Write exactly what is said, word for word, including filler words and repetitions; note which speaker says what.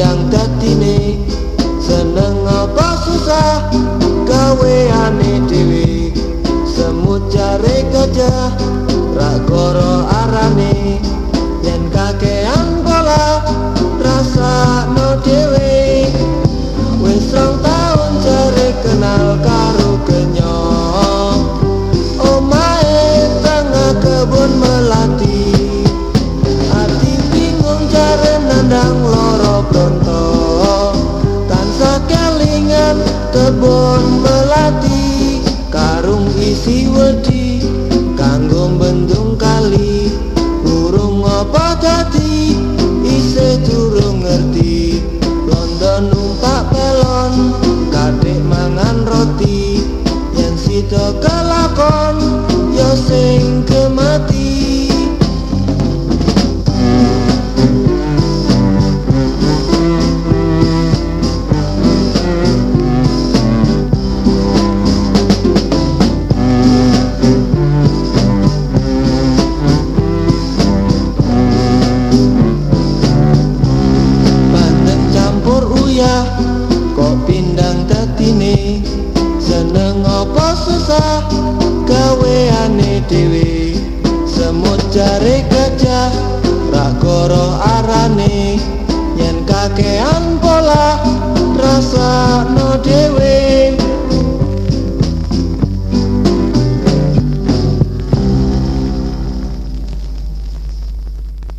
Speaker 1: pindang dadine, seneng apa susah gaweane dhewe. Semut jare gajah rak goro arane, yen kakean pola rasakno dhewe. Wis rong taun jare kenal karo kenyong, omahe tengah kebun melati. Ati bingung jare nandang loro bronto, tansah kelingan kebun melati. Karung isi wedi kanggo bendung kali, urung apa dadi isih durung ngerti. Londo numpak pelon kadek mangan roti, yen sida kelakon ya sing kemati. Kok pindang dadine, seneng apa susah gaweane dhewe. Semut jare gajah rak goro arane, yen kakean